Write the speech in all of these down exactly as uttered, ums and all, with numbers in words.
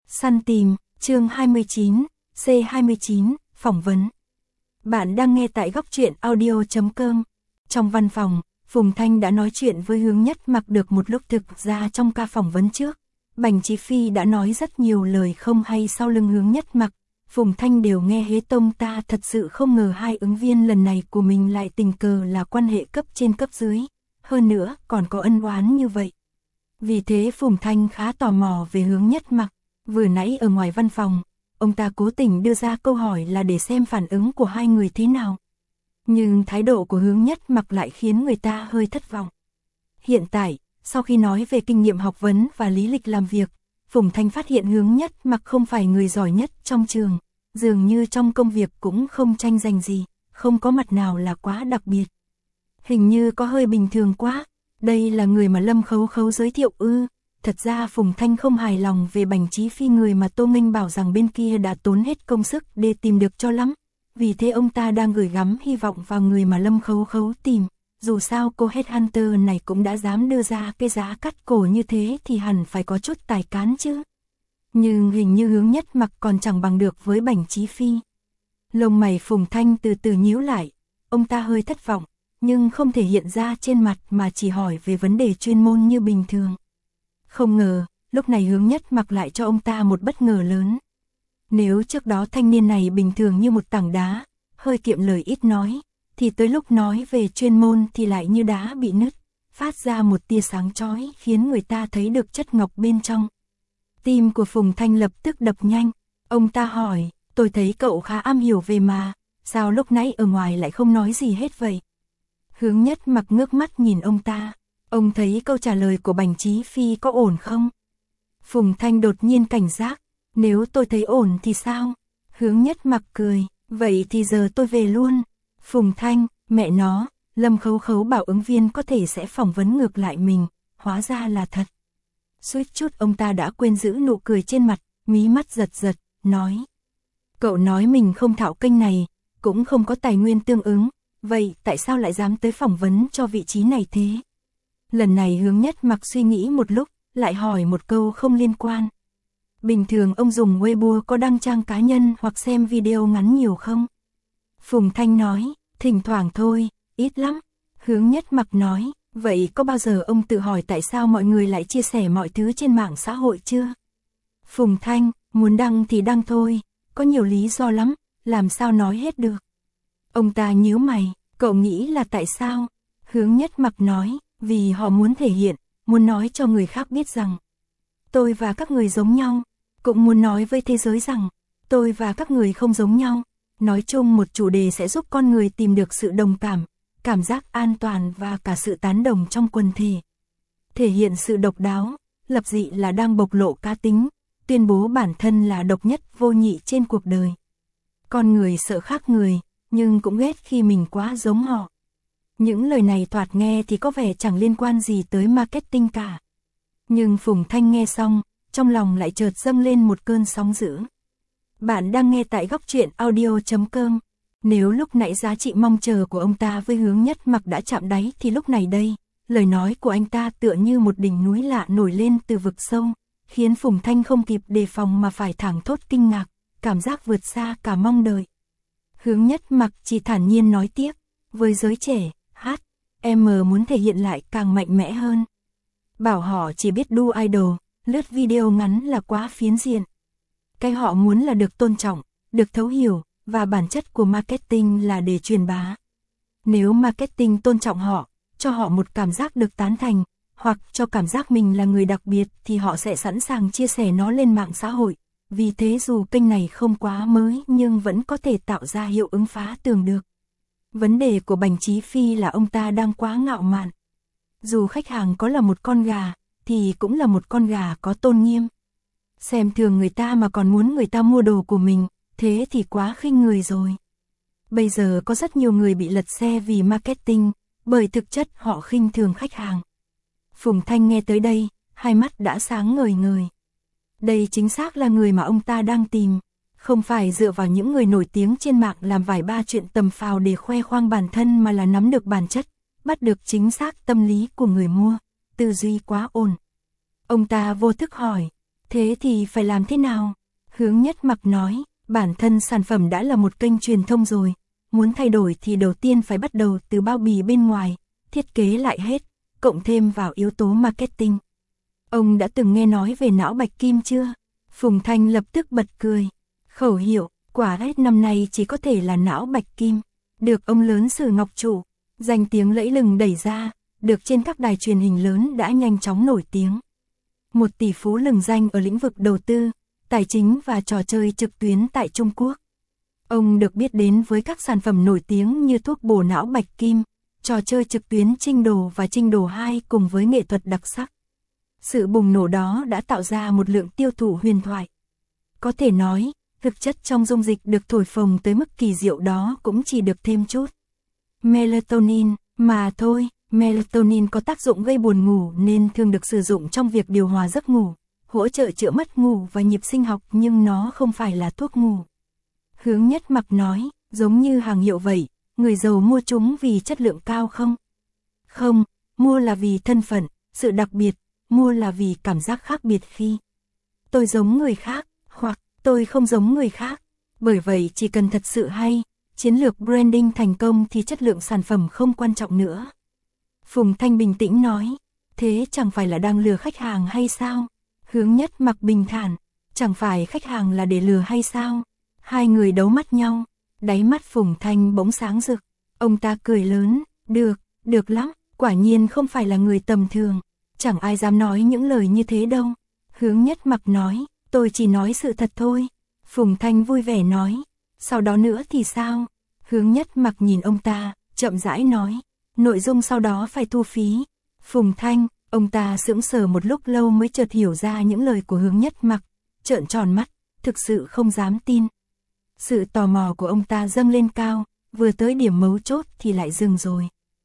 Săn tìm, chương hai mươi chín, C hai mươi chín, phỏng vấn. Bạn đang nghe tại góc truyện audio chấm com. Trong văn phòng, Phùng Thanh đã nói chuyện với Hướng Nhất Mặc được một lúc. Thực ra trong ca phỏng vấn trước, Bành Chí Phi đã nói rất nhiều lời không hay sau lưng Hướng Nhất Mặc. Phùng Thanh đều nghe hết. Tông ta thật sự không ngờ hai ứng viên lần này của mình lại tình cờ là quan hệ cấp trên cấp dưới, hơn nữa còn có ân oán như vậy. Vì thế Phùng Thanh khá tò mò về Hướng Nhất Mặc. Vừa nãy ở ngoài văn phòng, ông ta cố tình đưa ra câu hỏi là để xem phản ứng của hai người thế nào. Nhưng thái độ của Hướng Nhất Mặc lại khiến người ta hơi thất vọng. Hiện tại, sau khi nói về kinh nghiệm học vấn và lý lịch làm việc, Phùng Thanh phát hiện Hướng Nhất Mặc không phải người giỏi nhất trong trường, dường như trong công việc cũng không tranh giành gì, không có mặt nào là quá đặc biệt. Hình như có hơi bình thường quá, đây là người mà Lâm Khấu Khấu giới thiệu ư? Thật ra Phùng Thanh không hài lòng về Bành Chí Phi, người mà Tô Nghênh bảo rằng bên kia đã tốn hết công sức để tìm được cho lắm. Vì thế ông ta đang gửi gắm hy vọng vào người mà Lâm Khấu Khấu tìm. Dù sao cô headhunter này cũng đã dám đưa ra cái giá cắt cổ như thế thì hẳn phải có chút tài cán chứ. Nhưng hình như Hướng Nhất Mặc còn chẳng bằng được với Bành Chí Phi. Lông mày Phùng Thanh từ từ nhíu lại, ông ta hơi thất vọng, nhưng không thể hiện ra trên mặt mà chỉ hỏi về vấn đề chuyên môn như bình thường. Không ngờ, lúc này Hướng Nhất Mặc lại cho ông ta một bất ngờ lớn. Nếu trước đó thanh niên này bình thường như một tảng đá, hơi kiệm lời ít nói, thì tới lúc nói về chuyên môn thì lại như đá bị nứt, phát ra một tia sáng chói khiến người ta thấy được chất ngọc bên trong. Tim của Phùng Thanh lập tức đập nhanh, ông ta hỏi, tôi thấy cậu khá am hiểu về mà, sao lúc nãy ở ngoài lại không nói gì hết vậy? Hướng Nhất Mặc ngước mắt nhìn ông ta, ông thấy câu trả lời của Bành Chí Phi có ổn không? Phùng Thanh đột nhiên cảnh giác, nếu tôi thấy ổn thì sao? Hướng Nhất Mặc cười, vậy thì giờ tôi về luôn. Phùng Thanh, mẹ nó, Lâm Khấu Khấu bảo ứng viên có thể sẽ phỏng vấn ngược lại mình, hóa ra là thật. Suýt chút ông ta đã quên giữ nụ cười trên mặt, mí mắt giật giật, nói. Cậu nói mình không thạo kênh này, cũng không có tài nguyên tương ứng, vậy tại sao lại dám tới phỏng vấn cho vị trí này thế? Lần này Hướng Nhất Mặc suy nghĩ một lúc, lại hỏi một câu không liên quan. Bình thường ông dùng Weibo có đăng trang cá nhân hoặc xem video ngắn nhiều không? Phùng Thanh nói, thỉnh thoảng thôi, ít lắm. Hướng Nhất Mặc nói, vậy có bao giờ ông tự hỏi tại sao mọi người lại chia sẻ mọi thứ trên mạng xã hội chưa? Phùng Thanh, muốn đăng thì đăng thôi, có nhiều lý do lắm, làm sao nói hết được. Ông ta nhíu mày, cậu nghĩ là tại sao? Hướng Nhất Mặc nói, vì họ muốn thể hiện, muốn nói cho người khác biết rằng tôi và các người giống nhau, cũng muốn nói với thế giới rằng tôi và các người không giống nhau. Nói chung một chủ đề sẽ giúp con người tìm được sự đồng cảm, cảm giác an toàn và cả sự tán đồng trong quần thể. Thể hiện sự độc đáo, lập dị là đang bộc lộ cá tính, tuyên bố bản thân là độc nhất vô nhị trên cuộc đời. Con người sợ khác người, nhưng cũng ghét khi mình quá giống họ. Những lời này thoạt nghe thì có vẻ chẳng liên quan gì tới marketing cả. Nhưng Phùng Thanh nghe xong, trong lòng lại chợt dâng lên một cơn sóng dữ. Bạn đang nghe tại góc truyện audio chấm com. Nếu lúc nãy giá trị mong chờ của ông ta với Hướng Nhất Mặc đã chạm đáy thì lúc này đây, lời nói của anh ta tựa như một đỉnh núi lạ nổi lên từ vực sâu, khiến Phùng Thanh không kịp đề phòng mà phải thảng thốt kinh ngạc, cảm giác vượt xa cả mong đợi. Hướng Nhất Mặc chỉ thản nhiên nói tiếp, với giới trẻ, hát, em muốn thể hiện lại càng mạnh mẽ hơn. Bảo họ chỉ biết đu idol, lướt video ngắn là quá phiến diện. Cái họ muốn là được tôn trọng, được thấu hiểu, và bản chất của marketing là để truyền bá. Nếu marketing tôn trọng họ, cho họ một cảm giác được tán thành, hoặc cho cảm giác mình là người đặc biệt thì họ sẽ sẵn sàng chia sẻ nó lên mạng xã hội. Vì thế dù kênh này không quá mới nhưng vẫn có thể tạo ra hiệu ứng phá tường được. Vấn đề của Bành Chí Phi là ông ta đang quá ngạo mạn. Dù khách hàng có là một con gà, thì cũng là một con gà có tôn nghiêm. Xem thường người ta mà còn muốn người ta mua đồ của mình, thế thì quá khinh người rồi. Bây giờ có rất nhiều người bị lật xe vì marketing, bởi thực chất họ khinh thường khách hàng. Phùng Thanh nghe tới đây, hai mắt đã sáng ngời ngời. Đây chính xác là người mà ông ta đang tìm, không phải dựa vào những người nổi tiếng trên mạng làm vài ba chuyện tầm phào để khoe khoang bản thân mà là nắm được bản chất, bắt được chính xác tâm lý của người mua, tư duy quá ổn. Ông ta vô thức hỏi, Thế thì phải làm thế nào? Hướng Nhất Mặc nói, bản thân sản phẩm đã là một kênh truyền thông rồi, muốn thay đổi thì đầu tiên phải bắt đầu từ bao bì bên ngoài, thiết kế lại hết, cộng thêm vào yếu tố marketing. Ông đã từng nghe nói về não bạch kim chưa? Phùng Thanh lập tức bật cười. Khẩu hiệu, quả hết năm nay chỉ có thể là não bạch kim, được ông lớn Sử Ngọc Trụ, danh tiếng lẫy lừng đẩy ra, được trên các đài truyền hình lớn đã nhanh chóng nổi tiếng. Một tỷ phú lừng danh ở lĩnh vực đầu tư, tài chính và trò chơi trực tuyến tại Trung Quốc. Ông được biết đến với các sản phẩm nổi tiếng như thuốc bổ não bạch kim, trò chơi trực tuyến Trinh Đồ và Trinh Đồ hai cùng với nghệ thuật đặc sắc. Sự bùng nổ đó đã tạo ra một lượng tiêu thụ huyền thoại. Có thể nói, thực chất trong dung dịch được thổi phồng tới mức kỳ diệu đó cũng chỉ được thêm chút melatonin mà thôi. Melatonin có tác dụng gây buồn ngủ nên thường được sử dụng trong việc điều hòa giấc ngủ, hỗ trợ chữa mất ngủ và nhịp sinh học, nhưng nó không phải là thuốc ngủ. Hướng Nhất Mặc nói, giống như hàng hiệu vậy, người giàu mua chúng vì chất lượng cao không? Không, mua là vì thân phận, sự đặc biệt, mua là vì cảm giác khác biệt khi tôi giống người khác, hoặc tôi không giống người khác. Bởi vậy chỉ cần thật sự hay, chiến lược branding thành công thì chất lượng sản phẩm không quan trọng nữa. Phùng Thanh bình tĩnh nói, thế chẳng phải là đang lừa khách hàng hay sao? Hướng Nhất Mặc bình thản, chẳng phải khách hàng là để lừa hay sao? Hai người đấu mắt nhau, đáy mắt Phùng Thanh bỗng sáng rực. Ông ta cười lớn, được, được lắm, quả nhiên không phải là người tầm thường. Chẳng ai dám nói những lời như thế đâu. Hướng Nhất Mặc nói, tôi chỉ nói sự thật thôi. Phùng Thanh vui vẻ nói, sau đó nữa thì sao? Hướng Nhất Mặc nhìn ông ta, chậm rãi nói, nội dung sau đó phải thu phí. Phùng Thanh, ông ta sững sờ một lúc lâu mới chợt hiểu ra những lời của Hướng Nhất Mặc, trợn tròn mắt, thực sự không dám tin. Sự tò mò của ông ta dâng lên cao, vừa tới điểm mấu chốt thì lại dừng rồi.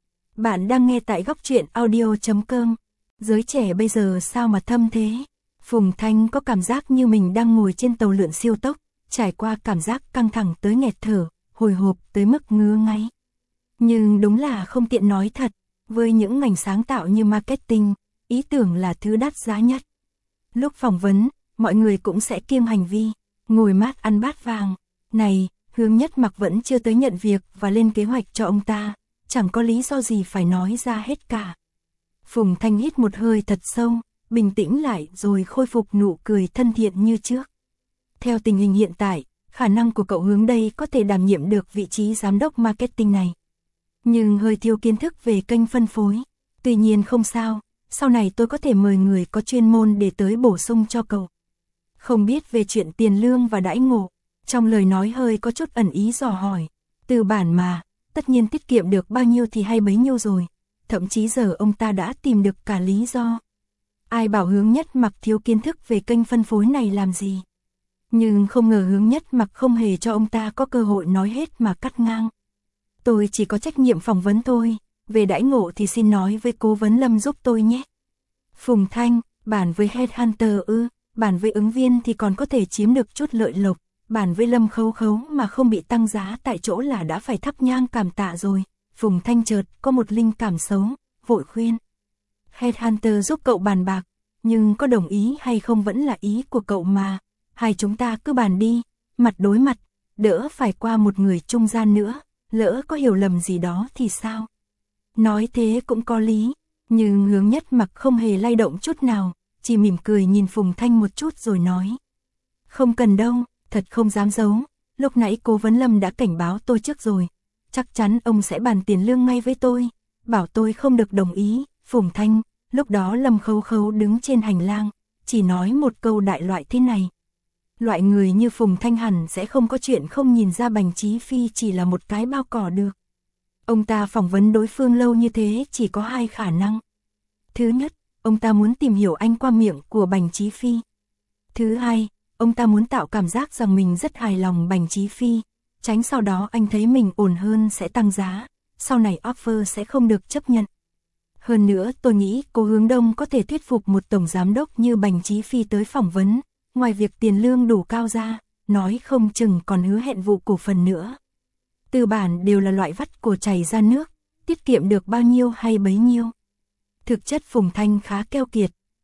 Bạn đang nghe tại góc truyện audio chấm com. Giới trẻ bây giờ sao mà thâm thế? Phùng Thanh có cảm giác như mình đang ngồi trên tàu lượn siêu tốc, trải qua cảm giác căng thẳng tới nghẹt thở, hồi hộp tới mức ngứa ngáy. Nhưng đúng là không tiện nói thật, với những ngành sáng tạo như marketing, ý tưởng là thứ đắt giá nhất. Lúc phỏng vấn, mọi người cũng sẽ kiêng hành vi, ngồi mát ăn bát vàng. Này, Hướng Nhất Mặc vẫn chưa tới nhận việc và lên kế hoạch cho ông ta, chẳng có lý do gì phải nói ra hết cả. Phùng Thanh hít một hơi thật sâu, bình tĩnh lại rồi khôi phục nụ cười thân thiện như trước. Theo tình hình hiện tại, khả năng của cậu Hướng đây có thể đảm nhiệm được vị trí giám đốc marketing này. Nhưng hơi thiếu kiến thức về kênh phân phối. Tuy nhiên không sao, sau này tôi có thể mời người có chuyên môn để tới bổ sung cho cậu. Không biết về chuyện tiền lương và đãi ngộ, trong lời nói hơi có chút ẩn ý dò hỏi. Từ bản mà, tất nhiên tiết kiệm được bao nhiêu thì hay bấy nhiêu rồi. Thậm chí giờ ông ta đã tìm được cả lý do. Ai bảo Hướng Nhất Mặc thiếu kiến thức về kênh phân phối này làm gì. Nhưng không ngờ Hướng Nhất Mặc không hề cho ông ta có cơ hội nói hết mà cắt ngang. Tôi chỉ có trách nhiệm phỏng vấn thôi, về đãi ngộ thì xin nói với cố vấn Lâm giúp tôi nhé. Phùng Thanh, bản với Headhunter ư, bản với ứng viên thì còn có thể chiếm được chút lợi lộc, bản với Lâm khấu khấu mà không bị tăng giá tại chỗ là đã phải thắp nhang cảm tạ rồi. Phùng Thanh chợt có một linh cảm xấu, vội khuyên. Headhunter giúp cậu bàn bạc, nhưng có đồng ý hay không vẫn là ý của cậu mà. Hai chúng ta cứ bàn đi, mặt đối mặt, đỡ phải qua một người trung gian nữa, lỡ có hiểu lầm gì đó thì sao? Nói thế cũng có lý, nhưng Hướng Nhất Mặc không hề lay động chút nào, chỉ mỉm cười nhìn Phùng Thanh một chút rồi nói. Không cần đâu, thật không dám giấu, lúc nãy cố vấn Lâm đã cảnh báo tôi trước rồi. Chắc chắn ông sẽ bàn tiền lương ngay với tôi, bảo tôi không được đồng ý. Phùng Thanh, lúc đó Lâm khấu khấu đứng trên hành lang, chỉ nói một câu đại loại thế này. Loại người như Phùng Thanh hẳn sẽ không có chuyện không nhìn ra Bành Chí Phi chỉ là một cái bao cỏ được. Ông ta phỏng vấn đối phương lâu như thế chỉ có hai khả năng. Thứ nhất, ông ta muốn tìm hiểu anh qua miệng của Bành Chí Phi. Thứ hai, ông ta muốn tạo cảm giác rằng mình rất hài lòng Bành Chí Phi, tránh sau đó anh thấy mình ổn hơn sẽ tăng giá, sau này offer sẽ không được chấp nhận. Hơn nữa tôi nghĩ cô Hướng Đông có thể thuyết phục một tổng giám đốc như Bành Chí Phi tới phỏng vấn, ngoài việc tiền lương đủ cao ra, nói không chừng còn hứa hẹn vụ cổ phần nữa. Tư bản đều là loại vắt cổ chảy ra nước, tiết kiệm được bao nhiêu hay bấy nhiêu. Thực chất Phùng Thanh khá keo kiệt,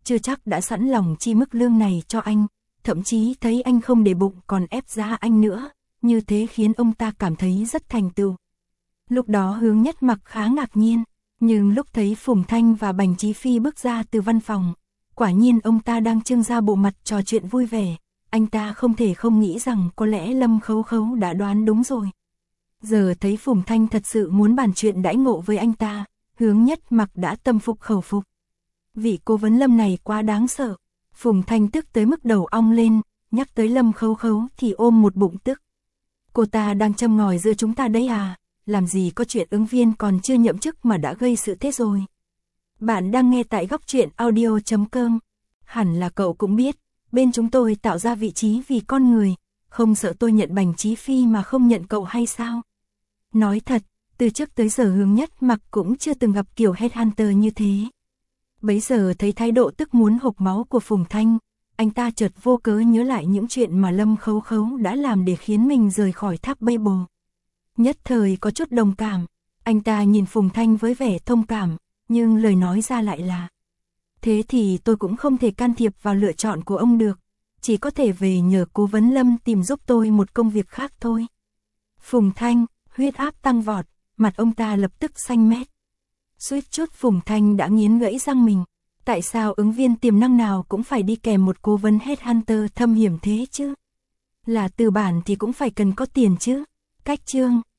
chưa chắc đã sẵn lòng chi mức lương này cho anh, thậm chí thấy anh không để bụng còn ép giá anh nữa, như thế khiến ông ta cảm thấy rất thành tựu. Lúc đó Hướng Nhất Mặc khá ngạc nhiên, nhưng lúc thấy Phùng Thanh và Bành Chí Phi bước ra từ văn phòng, quả nhiên ông ta đang trưng ra bộ mặt trò chuyện vui vẻ, anh ta không thể không nghĩ rằng có lẽ Lâm Khấu Khấu đã đoán đúng rồi. Giờ thấy Phùng Thanh thật sự muốn bàn chuyện đãi ngộ với anh ta, Hướng Nhất Mặc đã tâm phục khẩu phục. Vị cố vấn Lâm này quá đáng sợ. Phùng Thanh tức tới mức đầu ong lên, nhắc tới Lâm Khấu Khấu thì ôm một bụng tức. Cô ta đang châm ngòi giữa chúng ta đấy à, làm gì có chuyện ứng viên còn chưa nhậm chức mà đã gây sự thế rồi. Bạn đang nghe tại góc truyện audio chấm com. Hẳn là cậu cũng biết, bên chúng tôi tạo ra vị trí vì con người, không sợ tôi nhận Bành Chí Phi mà không nhận cậu hay sao? Nói thật, từ trước tới giờ Hướng Nhất Mặc cũng chưa từng gặp kiểu headhunter như thế. Bấy giờ thấy thái độ tức muốn hộc máu của Phùng Thanh, anh ta chợt vô cớ nhớ lại những chuyện mà Lâm Khấu Khấu đã làm để khiến mình rời khỏi tháp bay bồ. Nhất thời có chút đồng cảm, anh ta nhìn Phùng Thanh với vẻ thông cảm, nhưng lời nói ra lại là: thế thì tôi cũng không thể can thiệp vào lựa chọn của ông được, chỉ có thể về nhờ cố vấn Lâm tìm giúp tôi một công việc khác thôi. Phùng Thanh, huyết áp tăng vọt, mặt ông ta lập tức xanh mét. Suýt chút Phùng Thanh đã nghiến gãy răng mình, tại sao ứng viên tiềm năng nào cũng phải đi kèm một cố vấn headhunter thâm hiểm thế chứ? Là tư bản thì cũng phải cần có tiền chứ. Cách chương